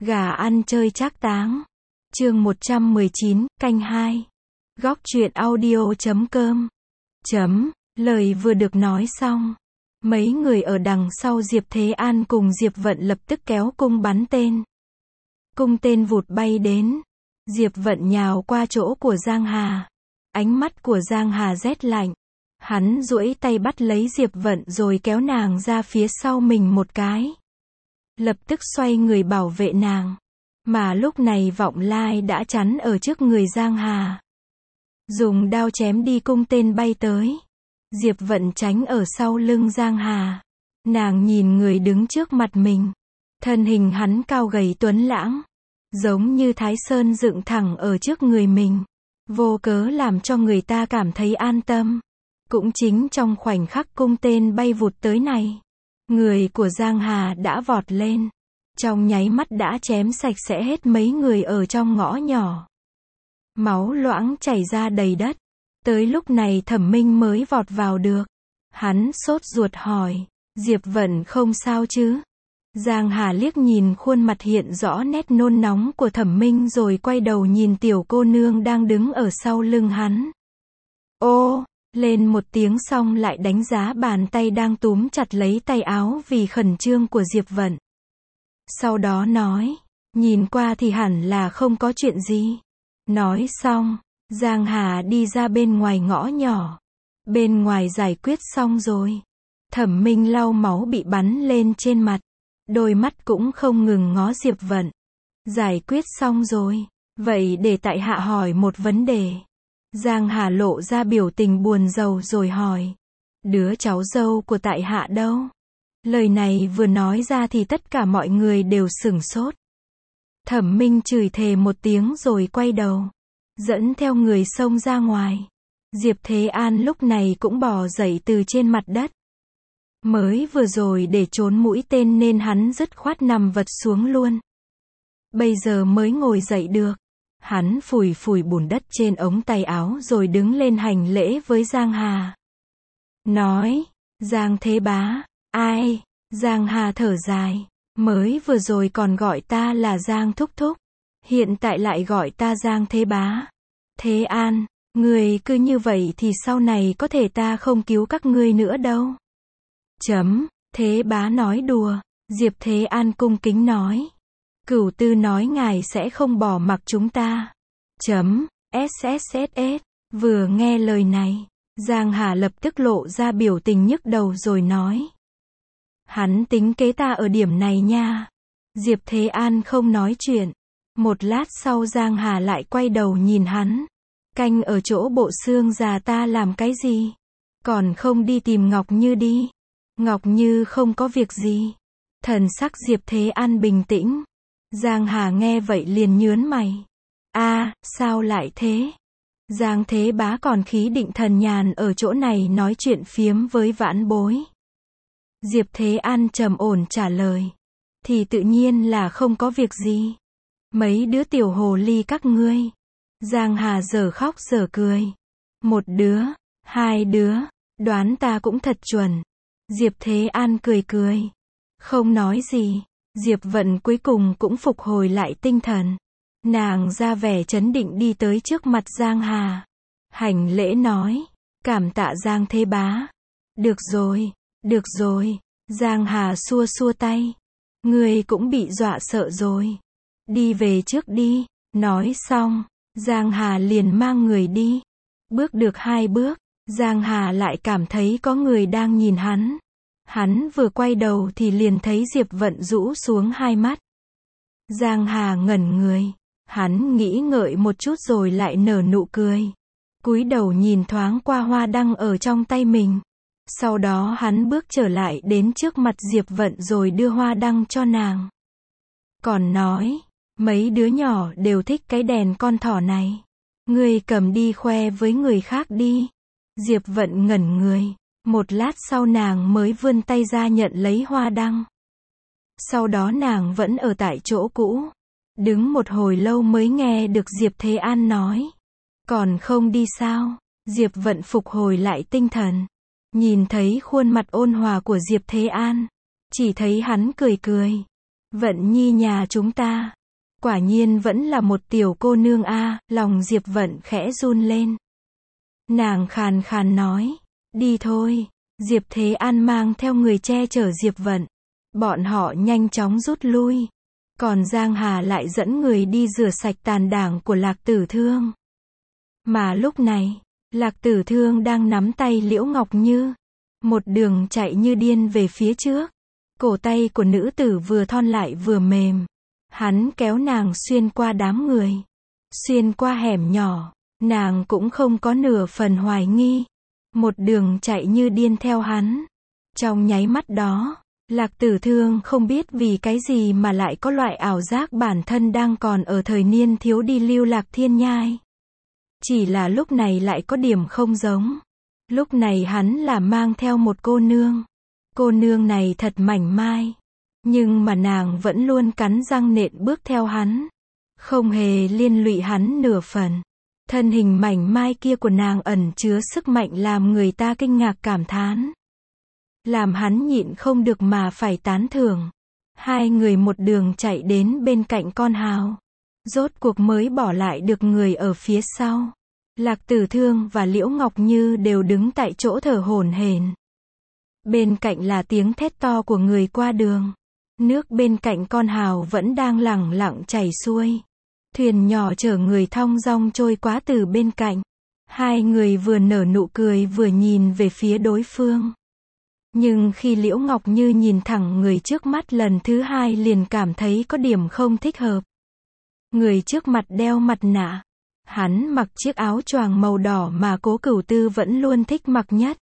Gà ăn chơi trác táng. Chương 119, canh 2. Góc truyện audio.com. Lời vừa được nói xong, mấy người ở đằng sau Diệp Thế An cùng Diệp Vận lập tức kéo cung bắn tên. Cung tên vụt bay đến. Diệp Vận nhào qua chỗ của Giang Hà. Ánh mắt của Giang Hà rét lạnh. Hắn duỗi tay bắt lấy Diệp Vận rồi kéo nàng ra phía sau mình một cái. Lập tức xoay người bảo vệ nàng. Mà lúc này Vọng Lai đã chắn ở trước người Giang Hà. Dùng đao chém đi cung tên bay tới. Diệp Vận tránh ở sau lưng Giang Hà. Nàng nhìn người đứng trước mặt mình. Thân hình hắn cao gầy tuấn lãng. Giống như Thái Sơn dựng thẳng ở trước người mình. Vô cớ làm cho người ta cảm thấy an tâm. Cũng chính trong khoảnh khắc cung tên bay vụt tới này. Người của Giang Hà đã vọt lên. Trong nháy mắt đã chém sạch sẽ hết mấy người ở trong ngõ nhỏ. Máu loãng chảy ra đầy đất. Tới lúc này Thẩm Minh mới vọt vào được. Hắn sốt ruột hỏi. Diệp Vận không sao chứ? Giang Hà liếc nhìn khuôn mặt hiện rõ nét nôn nóng của Thẩm Minh rồi quay đầu nhìn tiểu cô nương đang đứng ở sau lưng hắn. Ô! Lên một tiếng xong lại đánh giá bàn tay đang túm chặt lấy tay áo vì khẩn trương của Diệp Vận. Sau đó nói, nhìn qua thì hẳn là không có chuyện gì. Nói xong, Giang Hà đi ra bên ngoài ngõ nhỏ. Bên ngoài giải quyết xong rồi. Thẩm Minh lau máu bị bắn lên trên mặt. Đôi mắt cũng không ngừng ngó Diệp Vận. Giải quyết xong rồi. Vậy để tại hạ hỏi một vấn đề. Giang Hà lộ ra biểu tình buồn rầu rồi hỏi. Đứa cháu dâu của tại hạ đâu? Lời này vừa nói ra thì tất cả mọi người đều sửng sốt. Thẩm Minh chửi thề một tiếng rồi quay đầu. Dẫn theo người xông ra ngoài. Diệp Thế An lúc này cũng bò dậy từ trên mặt đất. Mới vừa rồi để trốn mũi tên nên hắn dứt khoát nằm vật xuống luôn. Bây giờ mới ngồi dậy được. Hắn phủi phủi bùn đất trên ống tay áo rồi đứng lên hành lễ với Giang Hà. Nói, Giang Thế Bá, ai? Giang Hà thở dài. Mới vừa rồi còn gọi ta là Giang Thúc Thúc. Hiện tại lại gọi ta Giang Thế Bá. Thế An, người cứ như vậy thì sau này có thể ta không cứu các ngươi nữa đâu. Thế Bá nói đùa. Diệp Thế An cung kính nói. Cửu Tư nói ngài sẽ không bỏ mặc chúng ta. SSSS. Vừa nghe lời này, Giang Hà lập tức lộ ra biểu tình nhức đầu rồi nói. Hắn tính kế ta ở điểm này nha. Diệp Thế An không nói chuyện. Một lát sau Giang Hà lại quay đầu nhìn hắn. Canh ở chỗ bộ xương già ta làm cái gì? Còn không đi tìm Ngọc Như đi. Ngọc Như không có việc gì. Thần sắc Diệp Thế An bình tĩnh. Giang Hà nghe vậy liền nhướng mày. Sao lại thế? Giang Thế Bá còn khí định thần nhàn ở chỗ này nói chuyện phiếm với vãn bối. Diệp Thế An trầm ổn trả lời. Thì tự nhiên là không có việc gì. Mấy đứa tiểu hồ ly các ngươi. Giang Hà giờ khóc giờ cười. Một đứa, hai đứa, đoán ta cũng thật chuẩn. Diệp Thế An cười cười. Không nói gì. Diệp Vận cuối cùng cũng phục hồi lại tinh thần. Nàng ra vẻ trấn định đi tới trước mặt Giang Hà. Hành lễ nói. Cảm tạ Giang Thế Bá. Được rồi. Giang Hà xua xua tay. Ngươi cũng bị dọa sợ rồi. Đi về trước đi. Nói xong, Giang Hà liền mang người đi. Bước được 2 bước, Giang Hà lại cảm thấy có người đang nhìn hắn. Hắn vừa quay đầu thì liền thấy Diệp Vận rũ xuống 2 mắt. Giang Hà ngẩn người. Hắn nghĩ ngợi một chút rồi lại nở nụ cười. Cúi đầu nhìn thoáng qua hoa đăng ở trong tay mình. Sau đó hắn bước trở lại đến trước mặt Diệp Vận rồi đưa hoa đăng cho nàng. Còn nói, mấy đứa nhỏ đều thích cái đèn con thỏ này. Ngươi cầm đi khoe với người khác đi. Diệp Vận ngẩn người. Một lát sau nàng mới vươn tay ra nhận lấy hoa đăng. Sau đó nàng vẫn ở tại chỗ cũ. Đứng một hồi lâu mới nghe được Diệp Thế An nói. Còn không đi sao? Diệp Vận phục hồi lại tinh thần. Nhìn thấy khuôn mặt ôn hòa của Diệp Thế An. Chỉ thấy hắn cười cười. Vận Nhi nhà chúng ta. Quả nhiên vẫn là một tiểu cô nương a, lòng Diệp Vận khẽ run lên. Nàng khàn khàn nói, đi thôi. Diệp Thế An mang theo người che chở Diệp Vận. Bọn họ nhanh chóng rút lui. Còn Giang Hà lại dẫn người đi rửa sạch tàn đảng của Lạc Tử Thương. Mà lúc này, Lạc Tử Thương đang nắm tay Liễu Ngọc Như. Một đường chạy như điên về phía trước. Cổ tay của nữ tử vừa thon lại vừa mềm. Hắn kéo nàng xuyên qua đám người. Xuyên qua hẻm nhỏ. Nàng cũng không có nửa phần hoài nghi. Một đường chạy như điên theo hắn. Trong nháy mắt đó, Lạc Tử Thương không biết vì cái gì mà lại có loại ảo giác bản thân đang còn ở thời niên thiếu đi lưu lạc thiên nhai. Chỉ là lúc này lại có điểm không giống. Lúc này hắn là mang theo một cô nương. Cô nương này thật mảnh mai. Nhưng mà nàng vẫn luôn cắn răng nện bước theo hắn. Không hề liên lụy hắn nửa phần. Thân hình mảnh mai kia của nàng ẩn chứa sức mạnh làm người ta kinh ngạc cảm thán. Làm hắn nhịn không được mà phải tán thưởng. Hai người một đường chạy đến bên cạnh con hào. Rốt cuộc mới bỏ lại được người ở phía sau. Lạc Tử Thương và Liễu Ngọc Như đều đứng tại chỗ thở hổn hển. Bên cạnh là tiếng thét to của người qua đường. Nước bên cạnh con hào vẫn đang lẳng lặng chảy xuôi. Thuyền nhỏ chở người thong dong trôi qua từ bên cạnh. Hai người vừa nở nụ cười vừa nhìn về phía đối phương. Nhưng khi Liễu Ngọc Như nhìn thẳng người trước mắt lần thứ hai liền cảm thấy có điểm không thích hợp. Người trước mặt đeo mặt nạ. Hắn mặc chiếc áo choàng màu đỏ mà Cố Cửu Tư vẫn luôn thích mặc nhất.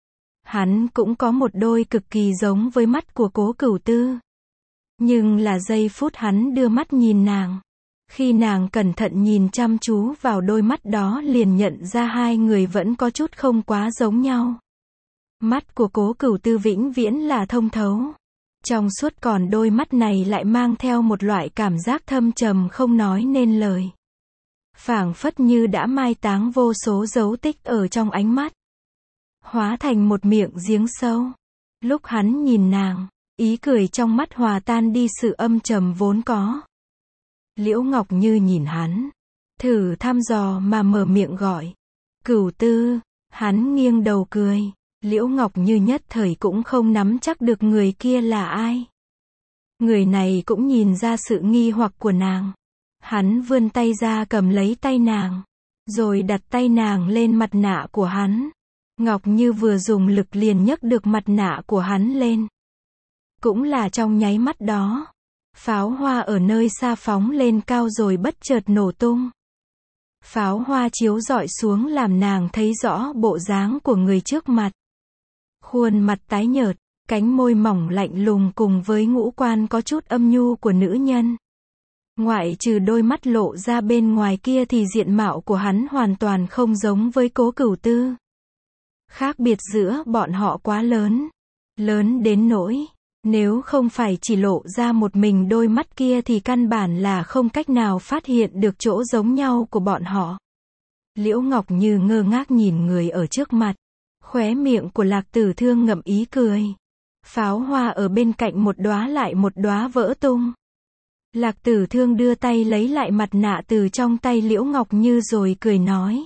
Hắn cũng có một đôi cực kỳ giống với mắt của Cố Cửu Tư. Nhưng là giây phút hắn đưa mắt nhìn nàng. Khi nàng cẩn thận nhìn chăm chú vào đôi mắt đó liền nhận ra hai người vẫn có chút không quá giống nhau. Mắt của Cố Cửu Tư vĩnh viễn là thông thấu. Trong suốt còn đôi mắt này lại mang theo một loại cảm giác thâm trầm không nói nên lời. Phảng phất như đã mai táng vô số dấu tích ở trong ánh mắt. Hóa thành một miệng giếng sâu. Lúc hắn nhìn nàng, ý cười trong mắt hòa tan đi sự âm trầm vốn có. Liễu Ngọc Như nhìn hắn, thử thăm dò mà mở miệng gọi. Cửu Tư, hắn nghiêng đầu cười. Liễu Ngọc Như nhất thời cũng không nắm chắc được người kia là ai. Người này cũng nhìn ra sự nghi hoặc của nàng. Hắn vươn tay ra cầm lấy tay nàng, rồi đặt tay nàng lên mặt nạ của hắn. Ngọc Như vừa dùng lực liền nhấc được mặt nạ của hắn lên. Cũng là trong nháy mắt đó, pháo hoa ở nơi xa phóng lên cao rồi bất chợt nổ tung. Pháo hoa chiếu rọi xuống làm nàng thấy rõ bộ dáng của người trước mặt. Khuôn mặt tái nhợt, cánh môi mỏng lạnh lùng cùng với ngũ quan có chút âm nhu của nữ nhân. Ngoại trừ đôi mắt lộ ra bên ngoài kia thì diện mạo của hắn hoàn toàn không giống với Cố Cửu Tư. Khác biệt giữa bọn họ quá lớn. Lớn đến nỗi, nếu không phải chỉ lộ ra một mình đôi mắt kia thì căn bản là không cách nào phát hiện được chỗ giống nhau của bọn họ. Liễu Ngọc Như ngơ ngác nhìn người ở trước mặt. Khóe miệng của Lạc Tử Thương ngậm ý cười. Pháo hoa ở bên cạnh một đóa lại một đóa vỡ tung. Lạc Tử Thương đưa tay lấy lại mặt nạ từ trong tay Liễu Ngọc Như rồi cười nói.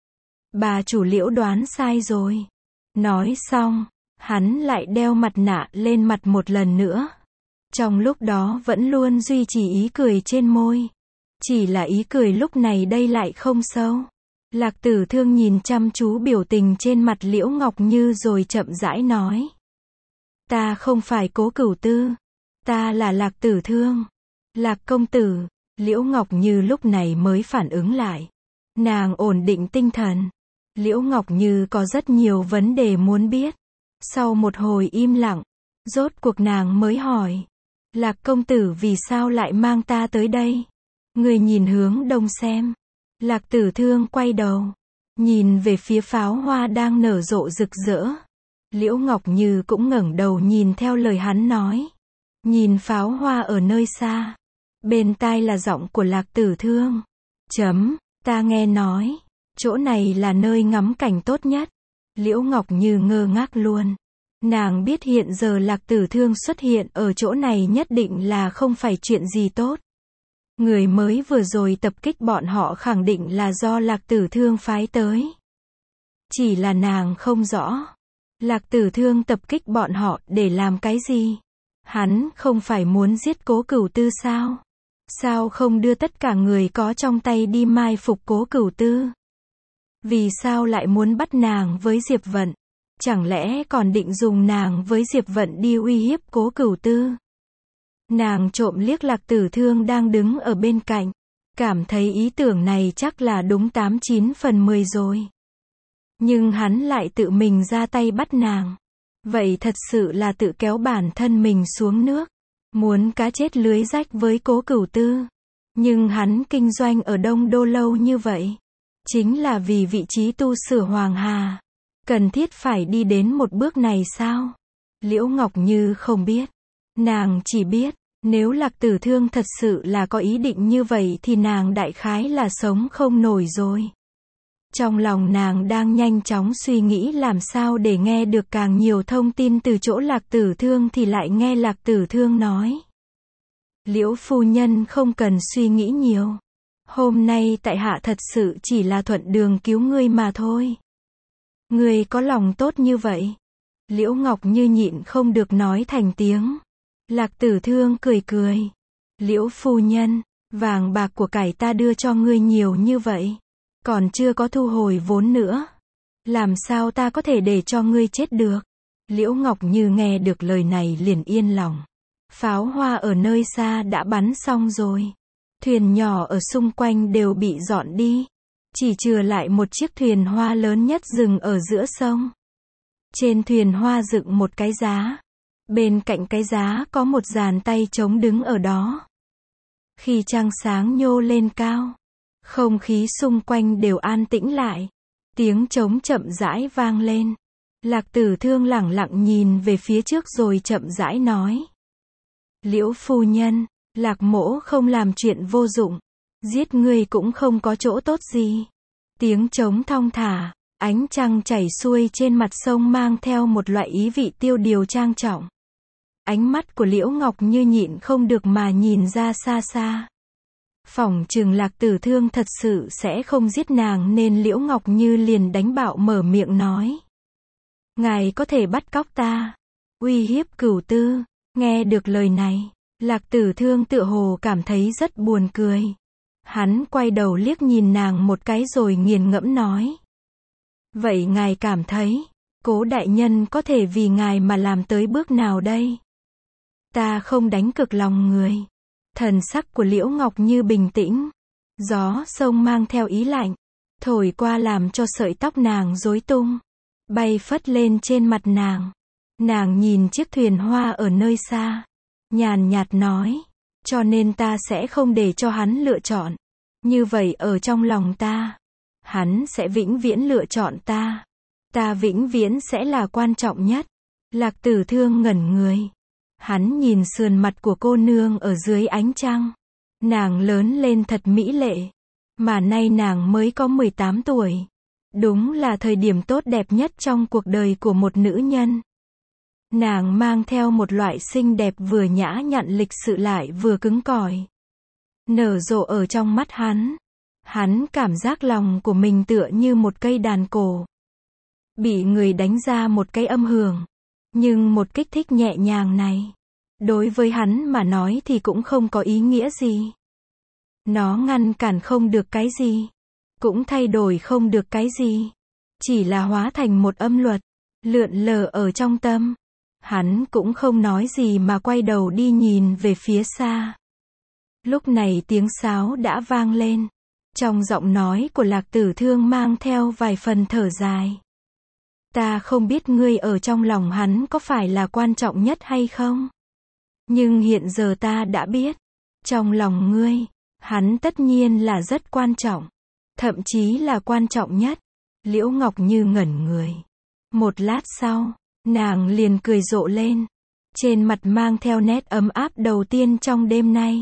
Bà chủ Liễu đoán sai rồi. Nói xong, hắn lại đeo mặt nạ lên mặt một lần nữa. Trong lúc đó vẫn luôn duy trì ý cười trên môi. Chỉ là ý cười lúc này đây lại không sâu. Lạc Tử Thương nhìn chăm chú biểu tình trên mặt Liễu Ngọc Như rồi chậm rãi nói. Ta không phải Cố Cửu Tư. Ta là Lạc Tử Thương. Lạc công tử. Liễu Ngọc Như lúc này mới phản ứng lại. Nàng ổn định tinh thần. Liễu Ngọc Như có rất nhiều vấn đề muốn biết. Sau một hồi im lặng, rốt cuộc nàng mới hỏi. Lạc công tử vì sao lại mang ta tới đây? Người nhìn hướng đông xem. Lạc Tử Thương quay đầu, nhìn về phía pháo hoa đang nở rộ rực rỡ. Liễu Ngọc Như cũng ngẩng đầu nhìn theo lời hắn nói. Nhìn pháo hoa ở nơi xa. Bên tai là giọng của Lạc Tử Thương. Ta nghe nói, chỗ này là nơi ngắm cảnh tốt nhất. Liễu Ngọc Như ngơ ngác luôn. Nàng biết hiện giờ Lạc Tử Thương xuất hiện ở chỗ này nhất định là không phải chuyện gì tốt. Người mới vừa rồi tập kích bọn họ khẳng định là do Lạc Tử Thương phái tới. Chỉ là nàng không rõ. Lạc Tử Thương tập kích bọn họ để làm cái gì? Hắn không phải muốn giết Cố Cửu Tư sao? Sao không đưa tất cả người có trong tay đi mai phục Cố Cửu Tư? Vì sao lại muốn bắt nàng với Diệp Vận? Chẳng lẽ còn định dùng nàng với Diệp Vận đi uy hiếp Cố Cửu Tư? Nàng trộm liếc Lạc Tử Thương đang đứng ở bên cạnh. Cảm thấy ý tưởng này chắc là đúng 89 phần 10 rồi. Nhưng hắn lại tự mình ra tay bắt nàng. Vậy thật sự là tự kéo bản thân mình xuống nước. Muốn cá chết lưới rách với Cố Cửu Tư. Nhưng hắn kinh doanh ở Đông Đô lâu như vậy. Chính là vì vị trí tu sửa Hoàng Hà. Cần thiết phải đi đến một bước này sao? Liễu Ngọc Như không biết. Nàng chỉ biết, nếu Lạc Tử Thương thật sự là có ý định như vậy thì nàng đại khái là sống không nổi rồi. Trong lòng nàng đang nhanh chóng suy nghĩ làm sao để nghe được càng nhiều thông tin từ chỗ Lạc Tử Thương thì lại nghe Lạc Tử Thương nói. Liễu phu nhân không cần suy nghĩ nhiều. Hôm nay tại hạ thật sự chỉ là thuận đường cứu ngươi mà thôi. Ngươi có lòng tốt như vậy. Liễu Ngọc Như nhịn không được nói thành tiếng. Lạc Tử Thương cười cười. Liễu phu nhân, vàng bạc của cải ta đưa cho ngươi nhiều như vậy. Còn chưa có thu hồi vốn nữa. Làm sao ta có thể để cho ngươi chết được? Liễu Ngọc Như nghe được lời này liền yên lòng. Pháo hoa ở nơi xa đã bắn xong rồi. Thuyền nhỏ ở xung quanh đều bị dọn đi. Chỉ chừa lại một chiếc thuyền hoa lớn nhất dừng ở giữa sông. Trên thuyền hoa dựng một cái giá. Bên cạnh cái giá có một dàn tay trống đứng ở đó. Khi trăng sáng nhô lên cao, không khí xung quanh đều an tĩnh lại. Tiếng trống chậm rãi vang lên. Lạc Tử Thương lẳng lặng nhìn về phía trước rồi chậm rãi nói. Liễu phu nhân, Lạc mỗ không làm chuyện vô dụng. Giết ngươi cũng không có chỗ tốt gì. Tiếng trống thong thả, ánh trăng chảy xuôi trên mặt sông mang theo một loại ý vị tiêu điều trang trọng. Ánh mắt của Liễu Ngọc Như nhịn không được mà nhìn ra xa xa. Phỏng chừng Lạc Tử Thương thật sự sẽ không giết nàng nên Liễu Ngọc Như liền đánh bạo mở miệng nói. Ngài có thể bắt cóc ta, uy hiếp Cửu Tư. Nghe được lời này, Lạc Tử Thương tựa hồ cảm thấy rất buồn cười. Hắn quay đầu liếc nhìn nàng một cái rồi nghiền ngẫm nói. Vậy ngài cảm thấy, Cố đại nhân có thể vì ngài mà làm tới bước nào đây? Ta không đánh cực lòng người. Thần sắc của Liễu Ngọc Như bình tĩnh. Gió sông mang theo ý lạnh, thổi qua làm cho sợi tóc nàng rối tung, bay phất lên trên mặt nàng. Nàng nhìn chiếc thuyền hoa ở nơi xa, nhàn nhạt nói, cho nên ta sẽ không để cho hắn lựa chọn. Như vậy ở trong lòng ta, hắn sẽ vĩnh viễn lựa chọn ta. Ta vĩnh viễn sẽ là quan trọng nhất. Lạc Tử Thương ngẩn người. Hắn nhìn sườn mặt của cô nương ở dưới ánh trăng. Nàng lớn lên thật mỹ lệ. Mà nay nàng mới có 18 tuổi. Đúng là thời điểm tốt đẹp nhất trong cuộc đời của một nữ nhân. Nàng mang theo một loại xinh đẹp vừa nhã nhặn lịch sự lại vừa cứng cỏi. Nở rộ ở trong mắt hắn. Hắn cảm giác lòng của mình tựa như một cây đàn cổ. Bị người đánh ra một cái âm hưởng. Nhưng một kích thích nhẹ nhàng này, đối với hắn mà nói thì cũng không có ý nghĩa gì. Nó ngăn cản không được cái gì, cũng thay đổi không được cái gì. Chỉ là hóa thành một âm luật, lượn lờ ở trong tâm. Hắn cũng không nói gì mà quay đầu đi nhìn về phía xa. Lúc này tiếng sáo đã vang lên. Trong giọng nói của Lạc Tử Thương mang theo vài phần thở dài. Ta không biết ngươi ở trong lòng hắn có phải là quan trọng nhất hay không? Nhưng hiện giờ ta đã biết. Trong lòng ngươi, hắn tất nhiên là rất quan trọng. Thậm chí là quan trọng nhất. Liễu Ngọc Như ngẩn người. Một lát sau, nàng liền cười rộ lên. Trên mặt mang theo nét ấm áp đầu tiên trong đêm nay.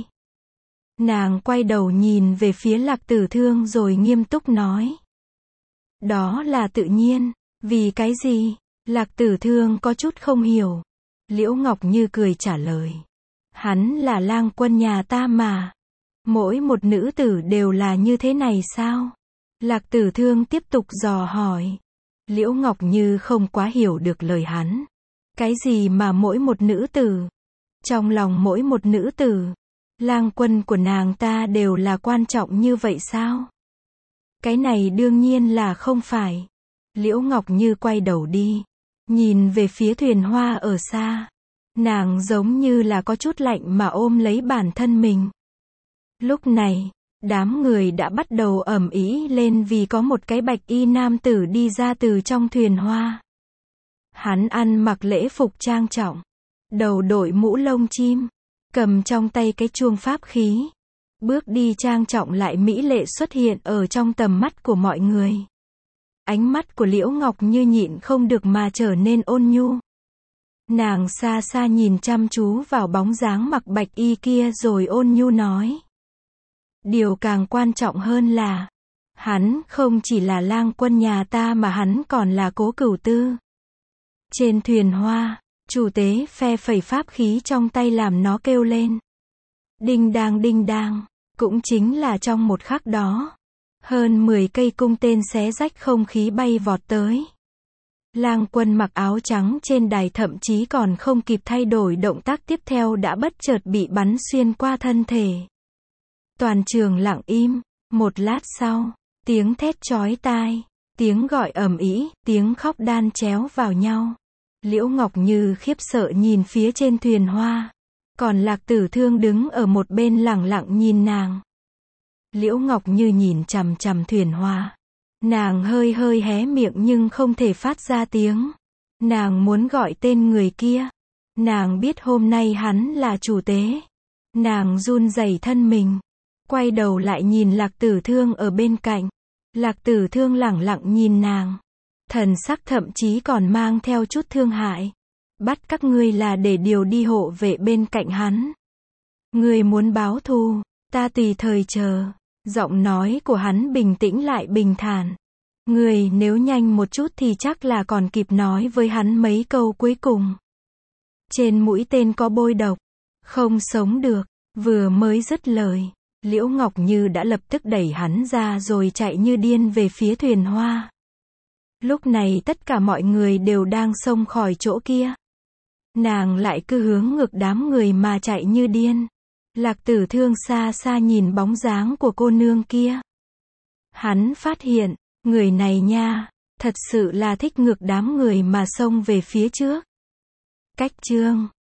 Nàng quay đầu nhìn về phía Lạc Tử Thương rồi nghiêm túc nói. Đó là tự nhiên. Vì cái gì? Lạc Tử Thương có chút không hiểu. Liễu Ngọc Như cười trả lời. Hắn là lang quân nhà ta mà. Mỗi một nữ tử đều là như thế này sao? Lạc Tử Thương tiếp tục dò hỏi. Liễu Ngọc Như không quá hiểu được lời hắn. Cái gì mà mỗi một nữ tử? Trong lòng mỗi một nữ tử, lang quân của nàng ta đều là quan trọng như vậy sao? Cái này đương nhiên là không phải. Liễu Ngọc Như quay đầu đi, nhìn về phía thuyền hoa ở xa. Nàng giống như là có chút lạnh mà ôm lấy bản thân mình. Lúc này, đám người đã bắt đầu ầm ĩ lên vì có một cái bạch y nam tử đi ra từ trong thuyền hoa. Hắn ăn mặc lễ phục trang trọng, đầu đội mũ lông chim, cầm trong tay cái chuông pháp khí. Bước đi trang trọng lại mỹ lệ xuất hiện ở trong tầm mắt của mọi người. Ánh mắt của Liễu Ngọc Như nhịn không được mà trở nên ôn nhu. Nàng xa xa nhìn chăm chú vào bóng dáng mặc bạch y kia rồi ôn nhu nói. Điều càng quan trọng hơn là, hắn không chỉ là lang quân nhà ta mà hắn còn là Cố Cửu Tư. Trên thuyền hoa, chủ tế phe phẩy pháp khí trong tay làm nó kêu lên. Đinh đang, cũng chính là trong một khắc đó. Hơn 10 cây cung tên xé rách không khí bay vọt tới. Lang quân mặc áo trắng trên đài thậm chí còn không kịp thay đổi động tác tiếp theo đã bất chợt bị bắn xuyên qua thân thể. Toàn trường lặng im, một lát sau, tiếng thét chói tai, tiếng gọi ầm ĩ, tiếng khóc đan chéo vào nhau. Liễu Ngọc Như khiếp sợ nhìn phía trên thuyền hoa, còn Lạc Tử Thương đứng ở một bên lẳng lặng nhìn nàng. Liễu Ngọc Như nhìn chằm chằm thuyền hoa. Nàng hơi hơi hé miệng nhưng không thể phát ra tiếng. Nàng muốn gọi tên người kia. Nàng biết hôm nay hắn là chủ tế. Nàng run rẩy thân mình, quay đầu lại nhìn Lạc Tử Thương ở bên cạnh. Lạc Tử Thương lẳng lặng nhìn nàng. Thần sắc thậm chí còn mang theo chút thương hại. Bắt các ngươi là để điều đi hộ vệ bên cạnh hắn. Ngươi muốn báo thù, ta tùy thời chờ. Giọng nói của hắn bình tĩnh lại bình thản. Ngươi nếu nhanh một chút thì chắc là còn kịp nói với hắn mấy câu cuối cùng. Trên mũi tên có bôi độc, không sống được. Vừa mới dứt lời, Liễu Ngọc Như đã lập tức đẩy hắn ra rồi chạy như điên về phía thuyền hoa. Lúc này tất cả mọi người đều đang xông khỏi chỗ kia. Nàng lại cứ hướng ngược đám người mà chạy như điên. Lạc Tử Thương xa xa nhìn bóng dáng của cô nương kia. Hắn phát hiện, người này nha, thật sự là thích ngược đám người mà xông về phía trước. Cách chương